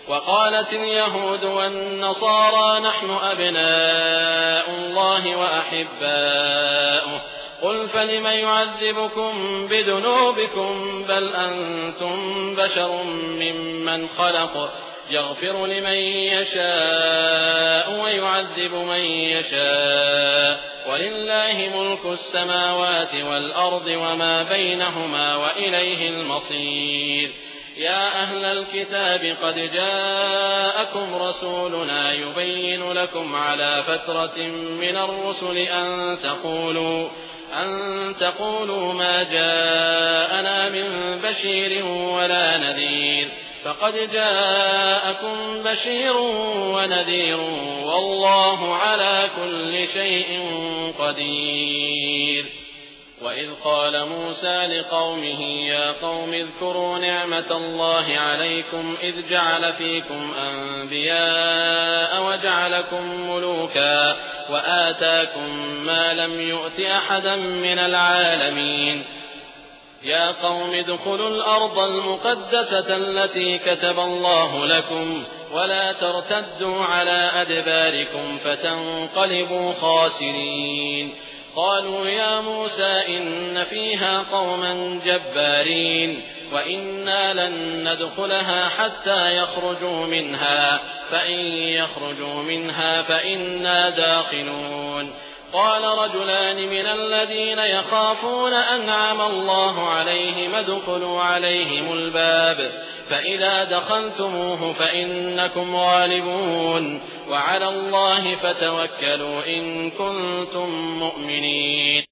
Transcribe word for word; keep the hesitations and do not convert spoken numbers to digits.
وقالت اليهود والنصارى نحن أبناء الله وأحباؤه قل فلم يعذبكم بذنوبكم بل أنتم بشر ممن خلق يغفر لمن يشاء ويعذب من يشاء ولله ملك السماوات والأرض وما بينهما وإليه المصير يا أهل الكتاب قد جاءكم رسولنا يبين لكم على فترة من الرسل أن تقولوا أن تقولوا ما جاءنا من بشير ولا نذير فقد جاءكم بشير ونذير والله على كل شيء قدير. وإذ قال موسى لقومه يا قوم اذكروا نعمة الله عليكم إذ جعل فيكم أنبياء وجعلكم ملوكا وآتاكم ما لم يؤت أحدا من العالمين يا قوم ادخلوا الأرض المقدسة التي كتب الله لكم ولا ترتدوا على أدباركم فتنقلبوا خاسرين. قالوا يا موسى إن فيها قوما جبارين وإنا لن ندخلها حتى يخرجوا منها فإن يخرجوا منها فإنا داخلون. قال رجلان من الذين يخافون أنعم الله عليهم ادخلوا عليهم الباب فإذا دخلتموه فإنكم غالبون وعلى الله فتوكلوا إن كنتم مؤمنين.